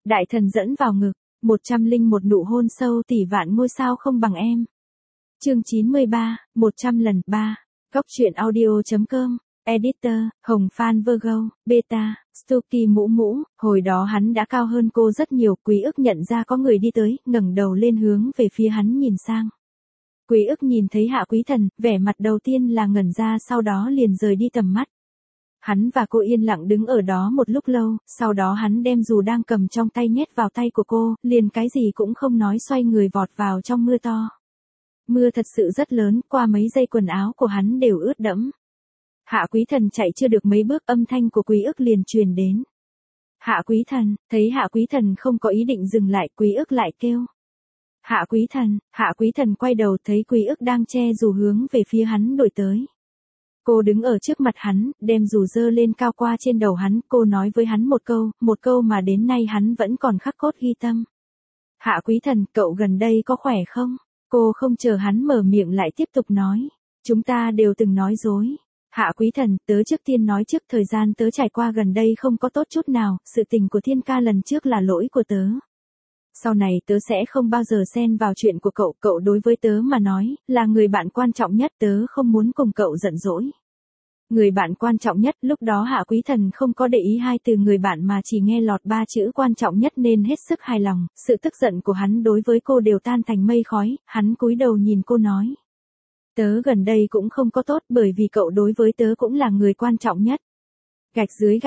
Đại thần dẫn vào ngực, 101 nụ hôn sâu tỷ vạn ngôi sao không bằng em. Chương 93, 100 lần 3. Góc truyện audio.com. Editor, Hồng Phan Virgo, Beta, Stucky mũ mũ, hồi đó hắn đã cao hơn cô rất nhiều. Quý ức nhận ra có người đi tới, ngẩng đầu lên hướng về phía hắn nhìn sang. Quý ức nhìn thấy Hạ Quý Thần, vẻ mặt đầu tiên là ngẩn ra, sau đó liền rời đi tầm mắt. Hắn và cô yên lặng đứng ở đó một lúc lâu, sau đó hắn đem dù đang cầm trong tay nhét vào tay của cô, liền cái gì cũng không nói xoay người vọt vào trong mưa to. Mưa thật sự rất lớn, qua mấy giây quần áo của hắn đều ướt đẫm. Hạ Quý Thần chạy chưa được mấy bước, âm thanh của Quý ức liền truyền đến. Hạ Quý Thần, thấy Hạ Quý Thần không có ý định dừng lại, Quý ức lại kêu. Hạ Quý Thần quay đầu thấy Quý ức đang che dù hướng về phía hắn đuổi tới. Cô đứng ở trước mặt hắn, đem dù giơ lên cao qua trên đầu hắn, cô nói với hắn một câu mà đến nay hắn vẫn còn khắc cốt ghi tâm. Hạ Quý Thần, cậu gần đây có khỏe không? Cô không chờ hắn mở miệng lại tiếp tục nói. Chúng ta đều từng nói dối. Hạ Quý Thần, tớ trước tiên nói trước, thời gian tớ trải qua gần đây không có tốt chút nào, sự tình của Thiên Ca lần trước là lỗi của tớ. Sau này tớ sẽ không bao giờ xen vào chuyện của cậu đối với tớ mà nói, là người bạn quan trọng nhất, tớ không muốn cùng cậu giận dỗi. Người bạn quan trọng nhất, lúc đó Hạ Quý Thần không có để ý hai từ người bạn mà chỉ nghe lọt ba chữ quan trọng nhất nên hết sức hài lòng, sự tức giận của hắn đối với cô đều tan thành mây khói, hắn cúi đầu nhìn cô nói. Tớ gần đây cũng không có tốt bởi vì cậu đối với tớ cũng là người quan trọng nhất. Gạch dưới.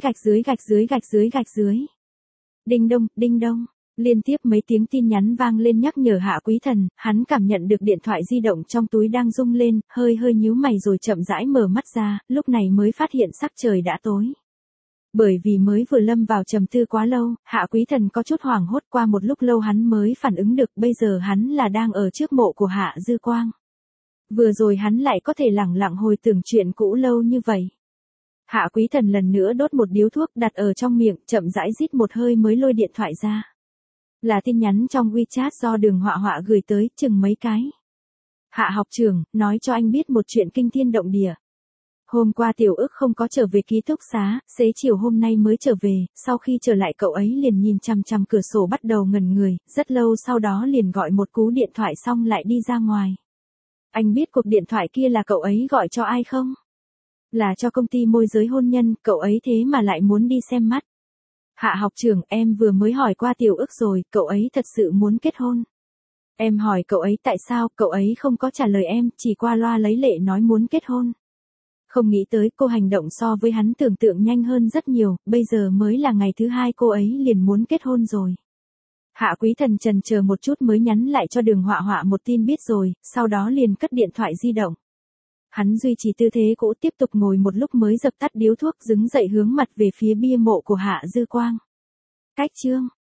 Đinh đông. Liên tiếp mấy tiếng tin nhắn vang lên nhắc nhở Hạ Quý Thần, hắn cảm nhận được điện thoại di động trong túi đang rung lên, hơi nhíu mày rồi chậm rãi mở mắt ra, lúc này mới phát hiện sắc trời đã tối. Bởi vì mới vừa lâm vào trầm tư quá lâu, Hạ Quý Thần có chút hoảng hốt, qua một lúc lâu hắn mới phản ứng được bây giờ hắn là đang ở trước mộ của Hạ Dư Quang. Vừa rồi hắn lại có thể lẳng lặng hồi tưởng chuyện cũ lâu như vậy. Hạ Quý Thần lần nữa đốt một điếu thuốc đặt ở trong miệng, chậm rãi rít một hơi mới lôi điện thoại ra. Là tin nhắn trong WeChat do Đường Họa Họa gửi tới, chừng mấy cái. Hạ học trưởng, nói cho anh biết một chuyện kinh thiên động địa. Hôm qua Tiểu Ức không có trở về ký túc xá, xế chiều hôm nay mới trở về, sau khi trở lại cậu ấy liền nhìn chằm chằm cửa sổ bắt đầu ngẩn người, rất lâu sau đó liền gọi một cú điện thoại xong lại đi ra ngoài. Anh biết cuộc điện thoại kia là cậu ấy gọi cho ai không? Là cho công ty môi giới hôn nhân, cậu ấy thế mà lại muốn đi xem mắt. Hạ học trưởng, em vừa mới hỏi qua Tiểu Ức rồi, cậu ấy thật sự muốn kết hôn. Em hỏi cậu ấy tại sao, cậu ấy không có trả lời em, chỉ qua loa lấy lệ nói muốn kết hôn. Không nghĩ tới cô hành động so với hắn tưởng tượng nhanh hơn rất nhiều, bây giờ mới là ngày thứ hai cô ấy liền muốn kết hôn rồi. Hạ Quý Thần chần chờ một chút mới nhắn lại cho Đường Họa Họa một tin biết rồi, sau đó liền cất điện thoại di động. Hắn duy trì tư thế cũ tiếp tục ngồi một lúc mới dập tắt điếu thuốc, đứng dậy hướng mặt về phía bia mộ của Hạ Dư Quang. Cách chương